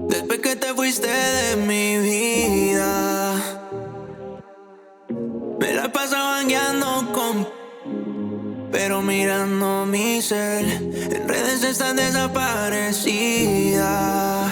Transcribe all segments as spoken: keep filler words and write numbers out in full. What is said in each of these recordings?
Después que te fuiste de mi vida, me la pasaba jangueando con, pero mirando mi cel, en redes estás desaparecida.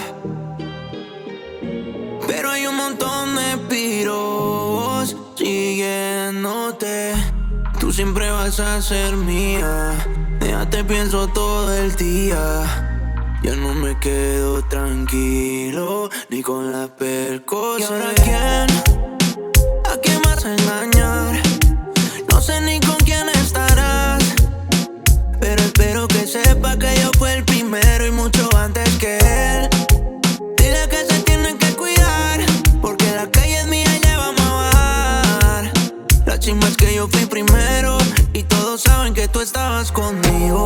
Pero hay un montón de piros siguiéndote. Tú siempre vas a ser mía. Ya te pienso todo el día. Ya no me quedo tranquilo ni con la percocet. ¿Y ahora quién? ¿A quién vas a engañar? No sé ni con quién estarás, pero espero que sepa que yo fui el primero y mucho antes que él. Dile que se tienen que cuidar, porque la calle es mía y le vamos a bajar. La chimba es que yo fui primero y todos saben que tú estabas conmigo.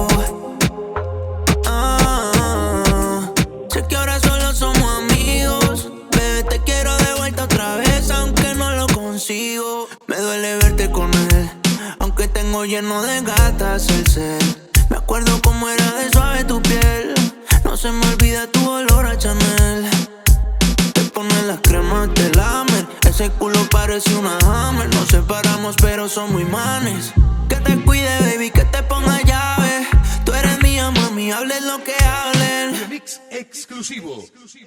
Ah, sé que ahora solo somos amigos. Bebé, te quiero de vuelta otra vez, aunque no lo consigo. Me duele verte con él, aunque tengo lleno de gatas el ser. Me acuerdo cómo era de suave tu piel. No se me olvida tu olor a Chanel. Te pones las cremas de Lamer. Ese culo parece una Hammer. Nos separamos pero somos imanes. Que te cuide, baby, que te ponga llave. Tú eres mía, mami, hables lo que hablen. Remix exclusivo.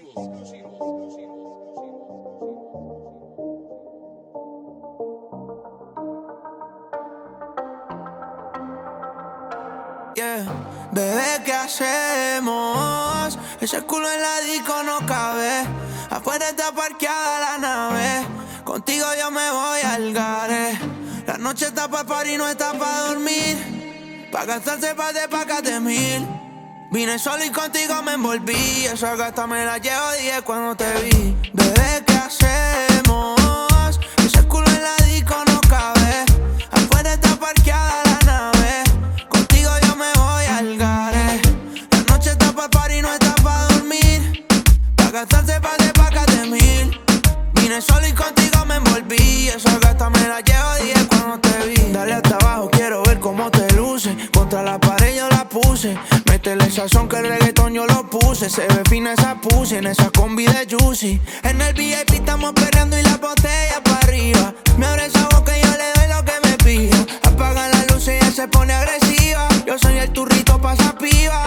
Yeah. Bebé, ¿qué hacemos? Ese culo en la disco no cabe. Afuera está parqueada la nave. Contigo yo me voy al gare. La noche está pa' party, no está pa' dormir. Pa' gastarse pa' de pacate mil. Vine solo y contigo me envolví. Esa gata me la llevo diez cuando te vi. Bebé, ¿qué hacemos? Ese culo en la disco no cabe. Afuera está parqueada la nave. Contigo yo me voy al gare. La noche está pa' party, no está pa' dormir. Pa' gastarse pa' de pacate mil. Vine solo y contigo me envolví. Esa gata me la llevo diez cuando te vi. Dale hasta abajo, quiero ver cómo te luce. Contra la pared yo la puse. Métele sazón que el reggaetón yo lo puse. Se ve fina esa pussy en esa combi de Juicy. En el V I P estamos perreando y la botella para arriba. Me abre esa boca y yo le doy lo que me pida. Apaga la luz y ella se pone agresiva. Yo soy el turrito pa' esa piba.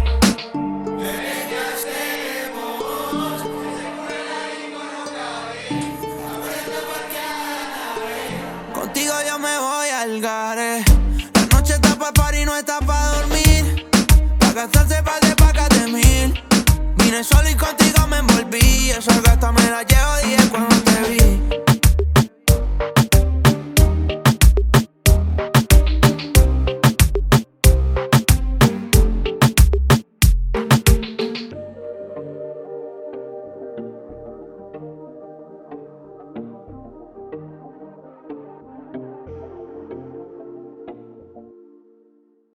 Contigo yo me voy al gare. La noche está pa' party, no está pa' dormir. Pa' gastarse pa' de pacate mil. Vine solo y contigo me envolví. Esa gata me la llevo diez cuando te vi.